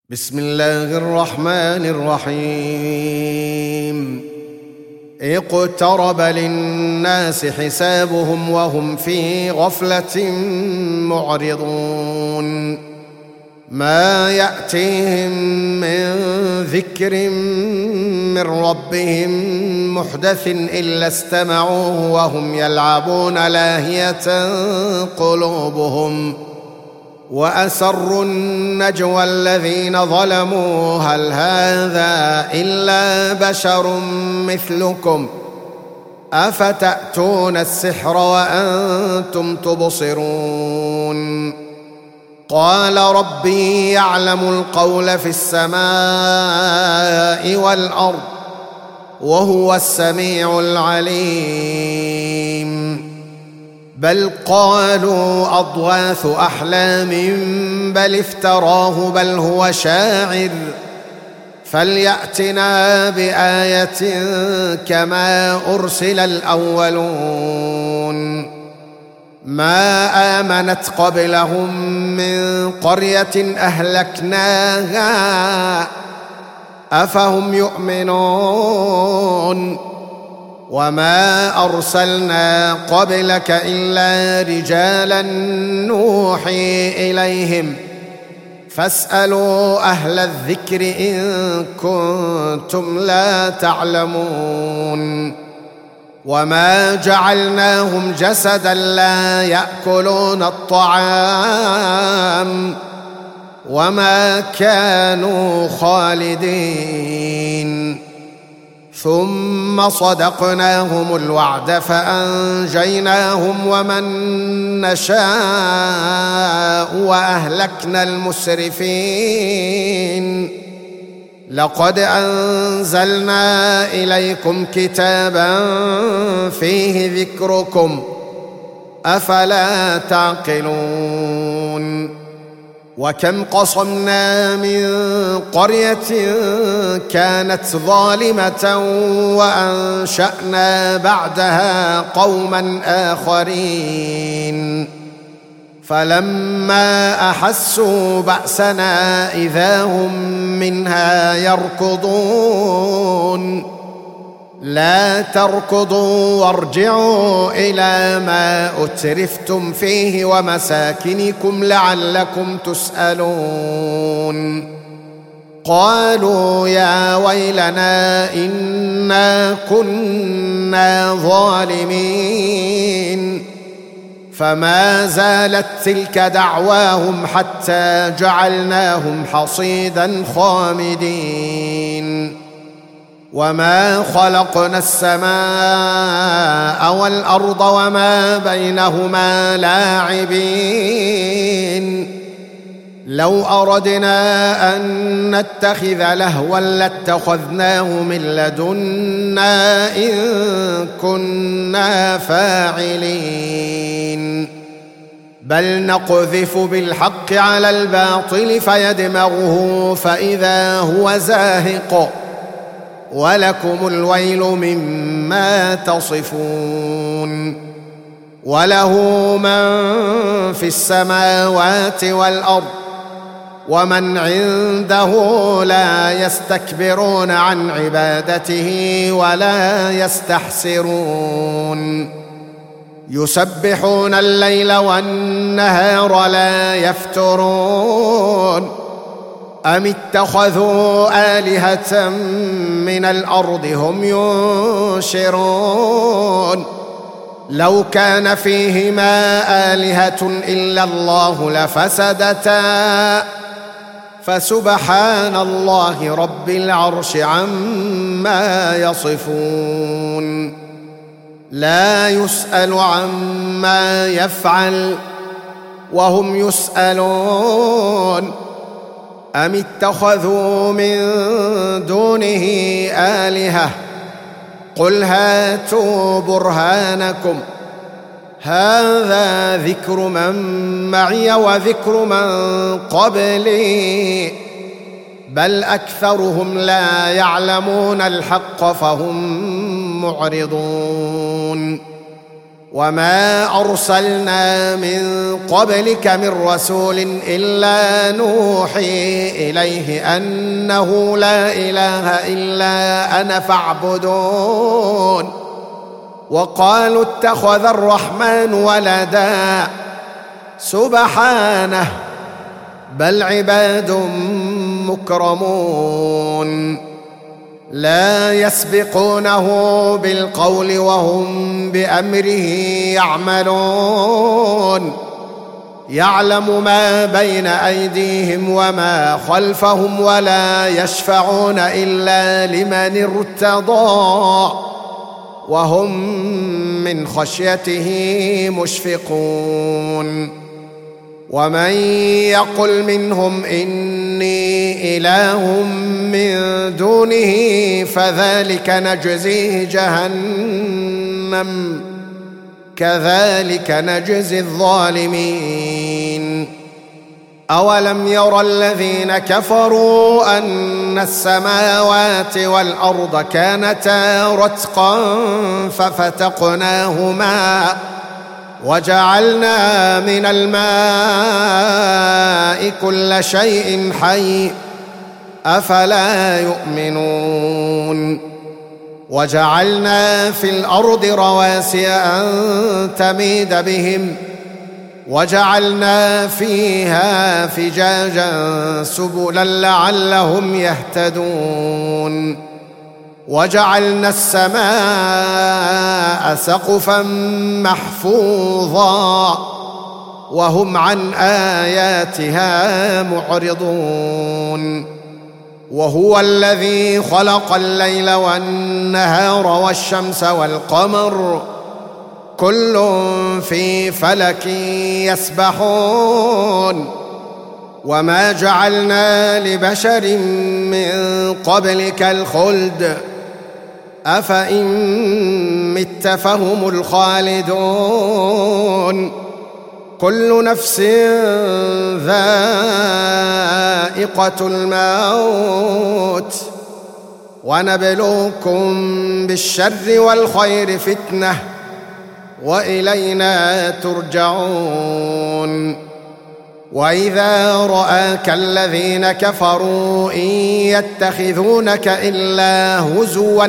بسم الله الرحمن الرحيم. اقترب للناس حسابهم وهم في غفلة معرضون. ما يأتيهم من ذكر من ربهم محدث إلا استمعوه وهم يلعبون لاهية قلوبهم، وأسروا النجوى الذين ظلموا هل هذا إلا بشر مثلكم أفتأتون السحر وأنتم تبصرون. قال ربي يعلم القول في السماء والأرض وهو السميع العليم. بل قالوا أضغاث أحلام بل افتراه بل هو شاعر فليأتنا بآية كما أرسل الأولون. ما آمنت قبلهم من قرية أهلكناها أفهم يؤمنون. وما أرسلنا قبلك إلا رجالا نوحي إليهم فاسألوا أهل الذكر إن كنتم لا تعلمون. وما جعلناهم جسدا لا يأكلون الطعام وما كانوا خالدين. ثم صدقناهم الوعد فأنجيناهم ومن نشاء وأهلكنا المسرفين. لقد أنزلنا إليكم كتابا فيه ذكركم أفلا تعقلون. وكم قصمنا من قرية كانت ظالمة وأنشأنا بعدها قوما آخرين فلما أحسوا بأسنا إذا هم منها يركضون. لا تركضوا وارجعوا إلى ما أترفتم فيه ومساكنكم لعلكم تسألون. قالوا يا ويلنا إنا كنا ظالمين. فما زالت تلك دعواهم حتى جعلناهم حصيدا خامدين. وما خلقنا السماء والأرض وما بينهما لاعبين. لو أردنا أن نتخذ لهوا لاتخذناه من لدنا إن كنا فاعلين. بل نقذف بالحق على الباطل فيدمغه فإذا هو زاهق ولكم الويل مما تصفون. وله من في السماوات والأرض ومن عنده لا يستكبرون عن عبادته ولا يستحسرون. يسبحون الليل والنهار لا يفترون. أم اتخذوا آلهة من الأرض هم ينشرون. لو كان فيهما آلهة إلا الله لفسدتا فسبحان الله رب العرش عما يصفون. لا يسأل عما يفعل وهم يسألون. أم اتخذوا من دونه آلهة قل هاتوا برهانكم هذا ذكر من معي وذكر من قبلي بل أكثرهم لا يعلمون الحق فهم معرضون. وما أرسلنا من قبلك من رسول إلا نوحي إليه أنه لا إله إلا أنا فاعبدون وقالوا اتخذ الرحمن ولدا سبحانه بل عباد مكرمون لا يسبقونه بالقول وهم بأمره يعملون يعلم ما بين أيديهم وما خلفهم ولا يشفعون إلا لمن ارتضى وهم من خشيته مشفقون ومن يقل منهم إني إله من دونه فذلك نجزيه جهنم كذلك نجزي الظالمين أولم ير الذين كفروا أن السماوات والأرض كانتا رتقا ففتقناهما وجعلنا من الماء كل شيء حي أفلا يؤمنون وجعلنا في الأرض رواسي أن تميد بهم وجعلنا فيها فجاجا سبلا لعلهم يهتدون وجعلنا السماء سقفا محفوظا وهم عن آياتها معرضون وهو الذي خلق الليل والنهار والشمس والقمر كل في فلك يسبحون وما جعلنا لبشر من قبلك الخلد أفإن مت فهم الخالدون كل نفس ذائقة الموت ونبلوكم بالشر والخير فتنة وإلينا ترجعون وإذا رآك الذين كفروا إن يتخذونك إلا هزوا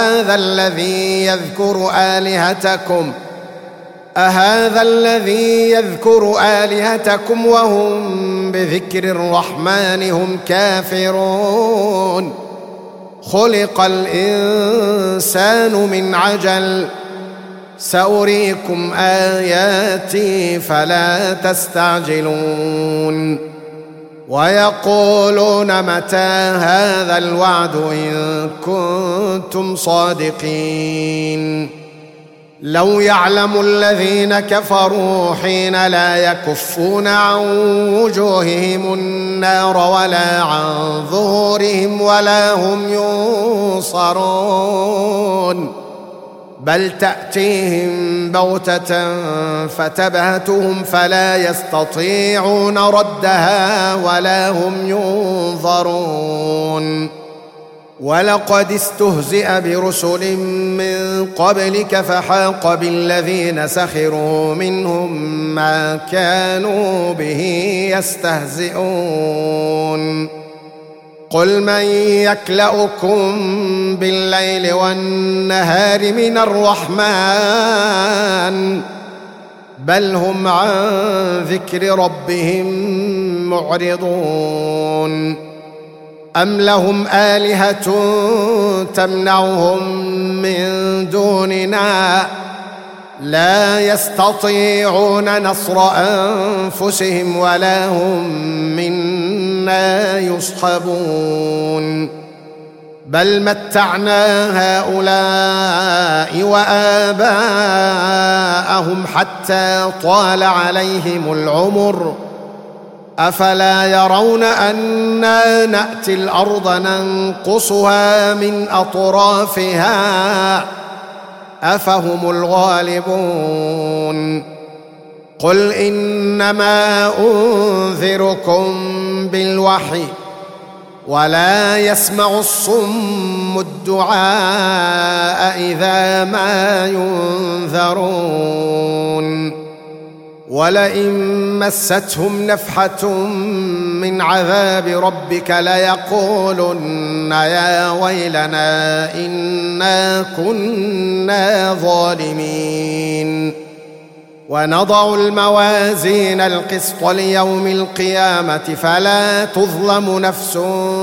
أهذا الذي يذكر آلهتكم وهم بذكر الرحمن هم كافرون خلق الإنسان من عجل سأريكم آياتي فلا تستعجلون ويقولون متى هذا الوعد إن كنتم صادقين لو يعلم الذين كفروا حين لا يكفون عن وجوههم النار ولا عن ظهورهم ولا هم ينصرون بل تأتيهم بغتة فتبهتهم فلا يستطيعون ردها ولا هم ينظرون ولقد استهزئ برسل من قبلك فحاق بالذين سخروا منهم ما كانوا به يستهزئون قل من يكلؤكم بالليل والنهار من الرحمن بل هم عن ذكر ربهم معرضون أم لهم آلهة تمنعهم من دوننا لا يستطيعون نصر أنفسهم ولا هم منا يصحبون بل متعنا هؤلاء وآباءهم حتى طال عليهم العمر أفلا يرون أنا نأتي الأرض ننقصها من أطرافها أفهم الغالبون قل إنما أنذركم بالوحي ولا يسمع الصم الدعاء إذا ما ينذرون ولئن مستهم نفحة من عذاب ربك ليقولن يا ويلنا إنا كنا ظالمين ونضع الموازين القسط ليوم القيامة فلا تظلم نفس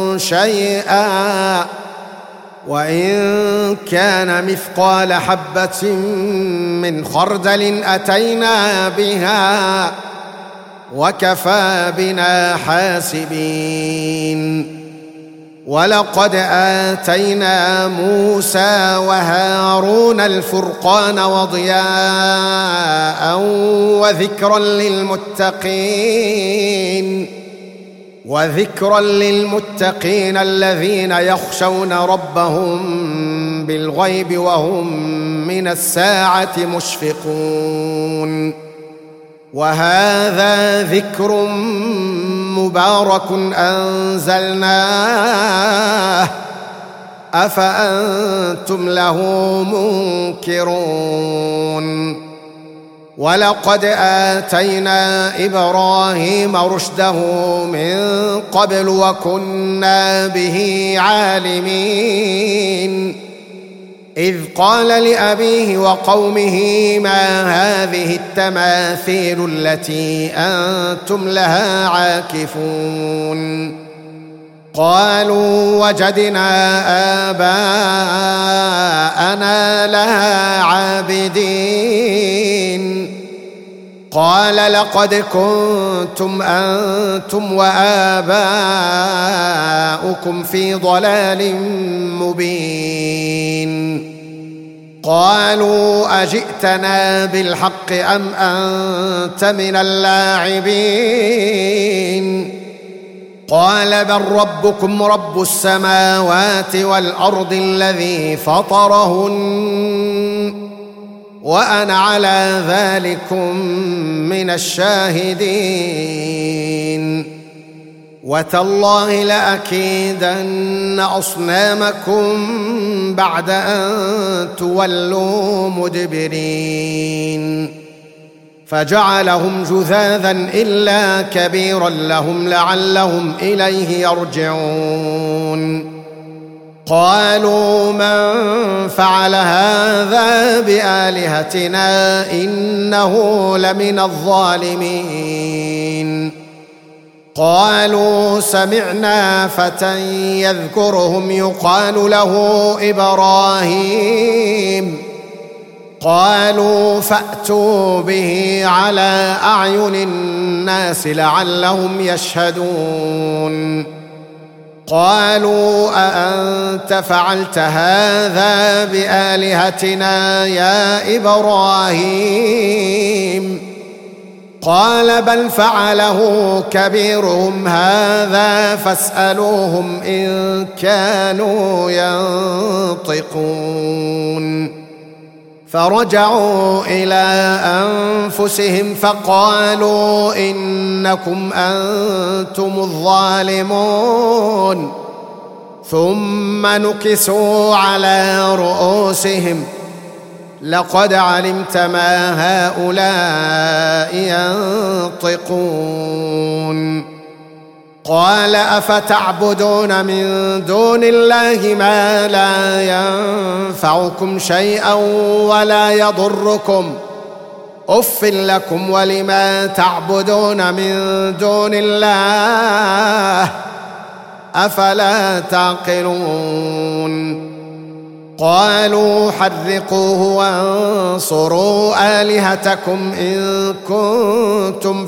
شيئا وإن كان مثقال حبة من خردل أتينا بها وكفى بنا حاسبين ولقد آتينا موسى وهارون الفرقان وضياء وذكرا للمتقين الذين يخشون ربهم بالغيب وهم من الساعة مشفقون وهذا ذكر مبارك أنزلناه أفأنتم له منكرون ولقد آتينا إبراهيم رشده من قبل وكنا به عالمين إذ قال لأبيه وقومه ما هذه التماثيل التي أنتم لها عاكفون قالوا وجدنا آباءنا لها عابدين قال لقد كنتم أنتم وآباؤكم في ضلال مبين قالوا أجئتنا بالحق أم أنت من اللاعبين قال بل ربكم رب السماوات والأرض الذي فطرهن وأنا على ذلكم من الشاهدين وتالله لأكيدن أصنامكم بعد أن تولوا مدبرين فجعلهم جذاذا إلا كبيرا لهم لعلهم إليه يرجعون قالوا من فعل هذا بآلهتنا إنه لمن الظالمين قالوا سمعنا فتى يذكرهم يقال له إبراهيم قالوا فأتوا به على أعين الناس لعلهم يشهدون قالوا أأنت فعلت هذا بآلهتنا يا إبراهيم قال بل فعله كبيرهم هذا فاسألوهم إن كانوا ينطقون فرجعوا إلى أنفسهم فقالوا إنكم أنتم الظالمون ثم نكسوا على رؤوسهم لقد علمت ما هؤلاء ينطقون قال أفتعبدون من دون الله ما لا ينفعكم شيئا ولا يضركم أف لكم ولما تعبدون من دون الله أفلا تعقلون قالوا حرقوه وانصروا آلهتكم إن كنتم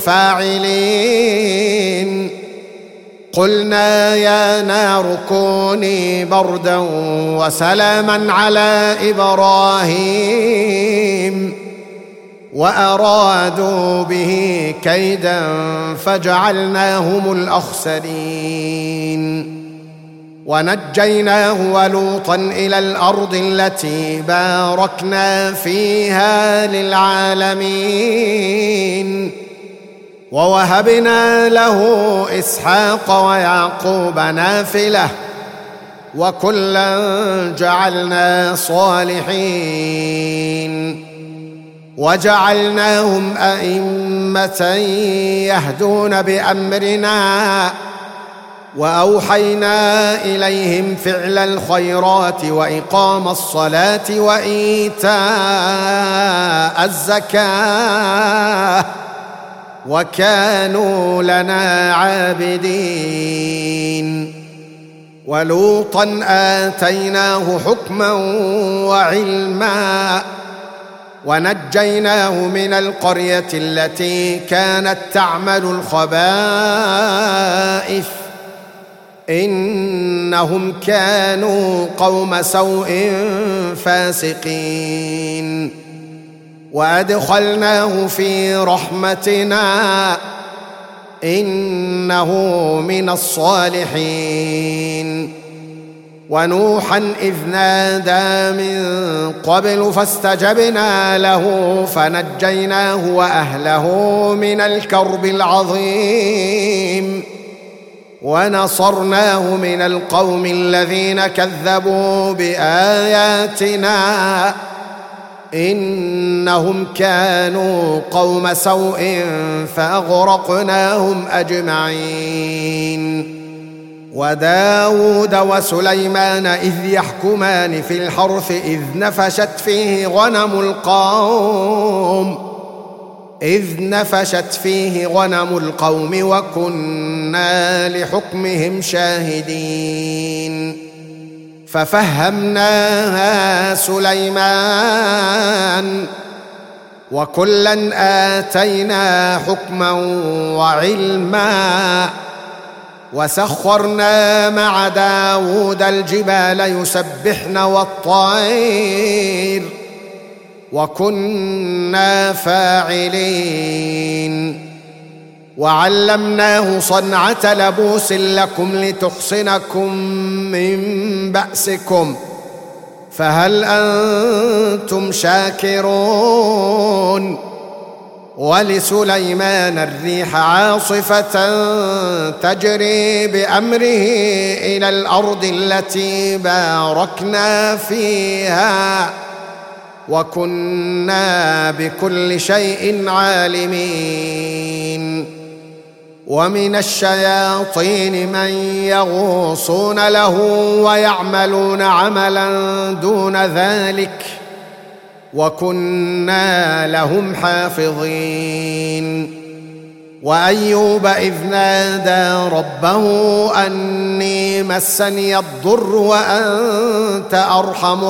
فاعلين قلنا يا نار كوني بردا وسلاما على إبراهيم وأرادوا به كيدا فجعلناهم الأخسرين ونجيناه ولوطا إلى الأرض التي باركنا فيها للعالمين ووهبنا له إسحاق ويعقوب نافلة وكلا جعلنا صالحين وجعلناهم أئمة يهدون بأمرنا وأوحينا إليهم فعل الخيرات وإقام الصلاة وإيتاء الزكاة وكانوا لنا عابدين ولوطا آتيناه حكما وعلما ونجيناه من القرية التي كانت تعمل الخبائث إنهم كانوا قوم سوء فاسقين وأدخلناه في رحمتنا إنه من الصالحين ونوحا إذ نادى من قبل فاستجبنا له فنجيناه وأهله من الكرب العظيم ونصرناه من القوم الذين كذبوا بآياتنا إنهم كانوا قوم سوء فأغرقناهم أجمعين وداود وسليمان إذ يحكمان في الحرث إذ نفشت فيه غنم القوم وكنا لحكمهم شاهدين ففهمناها سليمان وكلا آتينا حكما وعلما وسخرنا مع داود الجبال يسبحن والطير وكنا فاعلين وعلمناه صنعة لبوس لكم لتحصنكم من بأسكم فهل أنتم شاكرون ولسليمان الريح عاصفة تجري بأمره إلى الأرض التي باركنا فيها وكنا بكل شيء عالمين ومن الشياطين من يغوصون له ويعملون عملا دون ذلك وكنا لهم حافظين وأيوب إذ نادى ربه أني مسني الضر وأنت أرحم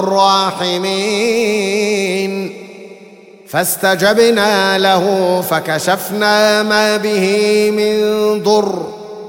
الراحمين فاستجبنا له فكشفنا ما به من ضر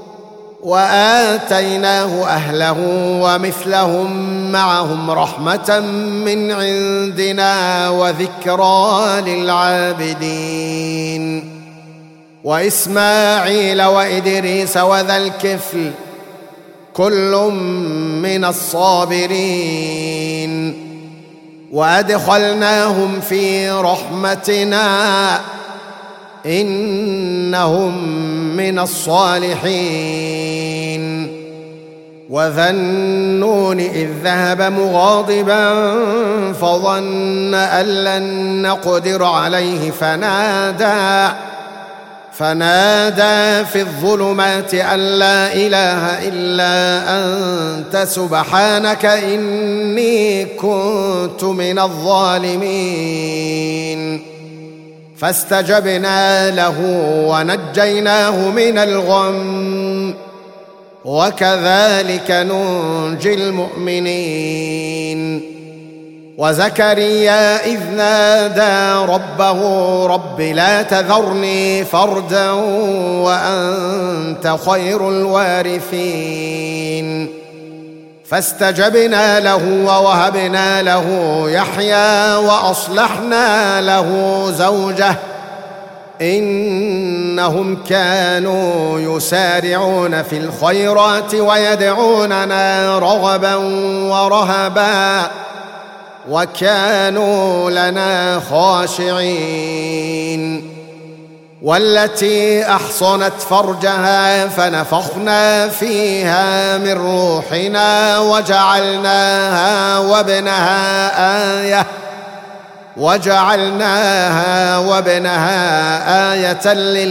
وآتيناه أهله ومثلهم معهم رحمة من عندنا وذكرى للعابدين وإسماعيل وإدريس وذا الكفل كل من الصابرين وأدخلناهم في رحمتنا إنهم من الصالحين وذا النون إذ ذهب مغاضبا فظن أن لن نقدر عليه فنادى في الظلمات أن لا إله إلا أنت سبحانك إني كنت من الظالمين فاستجبنا له ونجيناه من الغم وكذلك ننجي المؤمنين وزكريا إذ نادى ربه رب لا تذرني فردا وأنت خير الوارثين فاستجبنا له ووهبنا له يحيى وأصلحنا له زوجه إنهم كانوا يسارعون في الخيرات ويدعوننا رغبا ورهبا وكانوا لنا خاشعين والتي أحصنت فرجها فنفخنا فيها من روحنا وجعلناها وابنها آية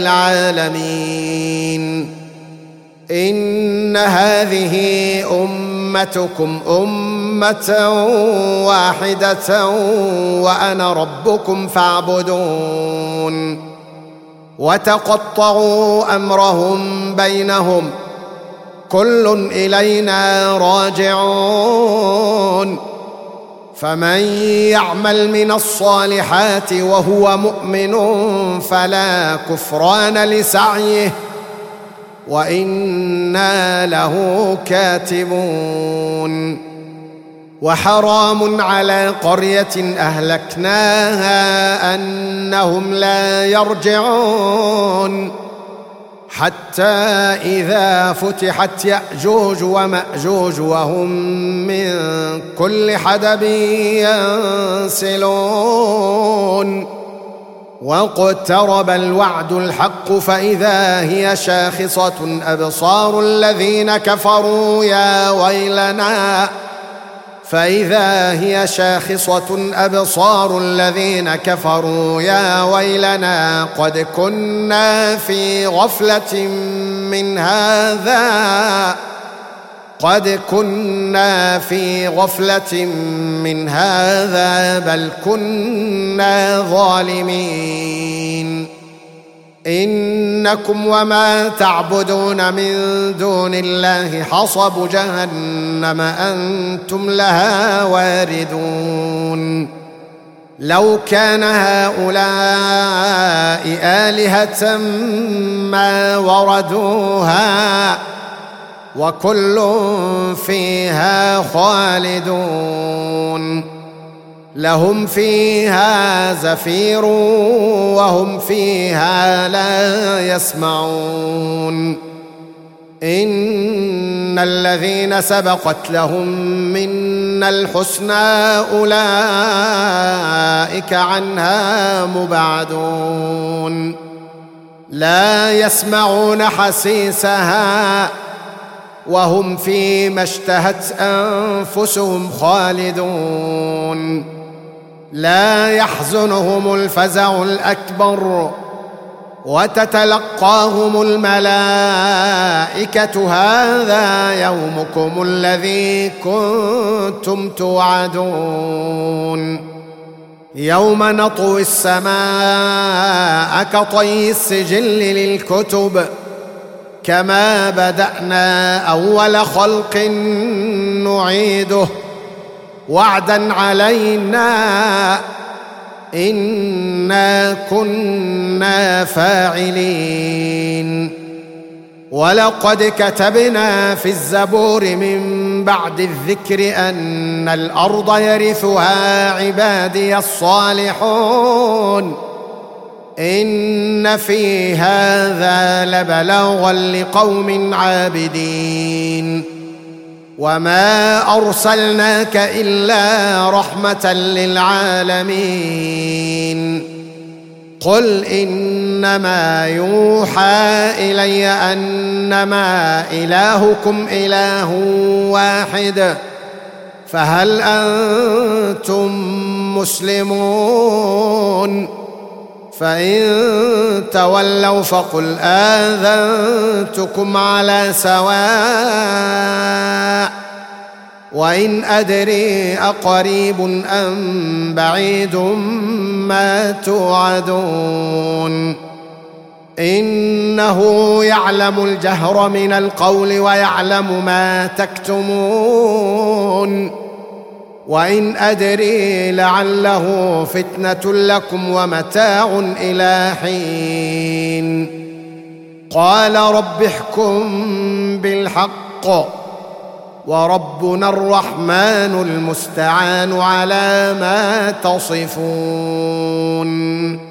للعالمين. إن هذه أمتكم أمة واحدة وأنا ربكم فاعبدون. وتقطعوا أمرهم بينهم كل إلينا راجعون. فمن يعمل من الصالحات وهو مؤمن فلا كفران لسعيه وإنا له كاتبون. وحرام على قرية أهلكناها أنهم لا يرجعون حتى إذا فتحت يأجوج ومأجوج وهم من كل حدب ينسلون. واقترب الوعد الحق فإذا هي شاخصة أبصار الذين كفروا يا ويلنا قد كنا في غفلة من هذا بل كنا ظالمين. إنكم وما تعبدون من دون الله حصب جهنم أنتم لها واردون. لو كان هؤلاء آلهة ما وردوها وكل فيها خالدون. لهم فيها زفير وهم فيها لا يسمعون. إن الذين سبقت لهم منا الحسنى أولئك عنها مبعدون. لا يسمعون حسيسها وهم فيما اشتهت أنفسهم خالدون. لا يحزنهم الفزع الأكبر وتتلقاهم الملائكة هذا يومكم الذي كنتم توعدون. يوم نطوي السماء كطي السجل للكتب كما بدأنا أول خلق نعيده وعدا علينا إنا كنا فاعلين. ولقد كتبنا في الزبور من بعد الذكر أن الأرض يرثها عبادي الصالحون. إن في هذا لبلاغا لقوم عابدين. وما أرسلناك إلا رحمة للعالمين. قل إنما يوحى إلي أنما إلهكم إله واحد فهل أنتم مسلمون؟ فإن تولوا فقل آذنتكم على سواء وإن أدري أقريب أم بعيد ما توعدون. إنه يعلم الجهر من القول ويعلم ما تكتمون. وإن أدري لعله فتنة لكم ومتاع إلى حين. قال رب احكم بالحق وربنا الرحمن المستعان على ما تصفون.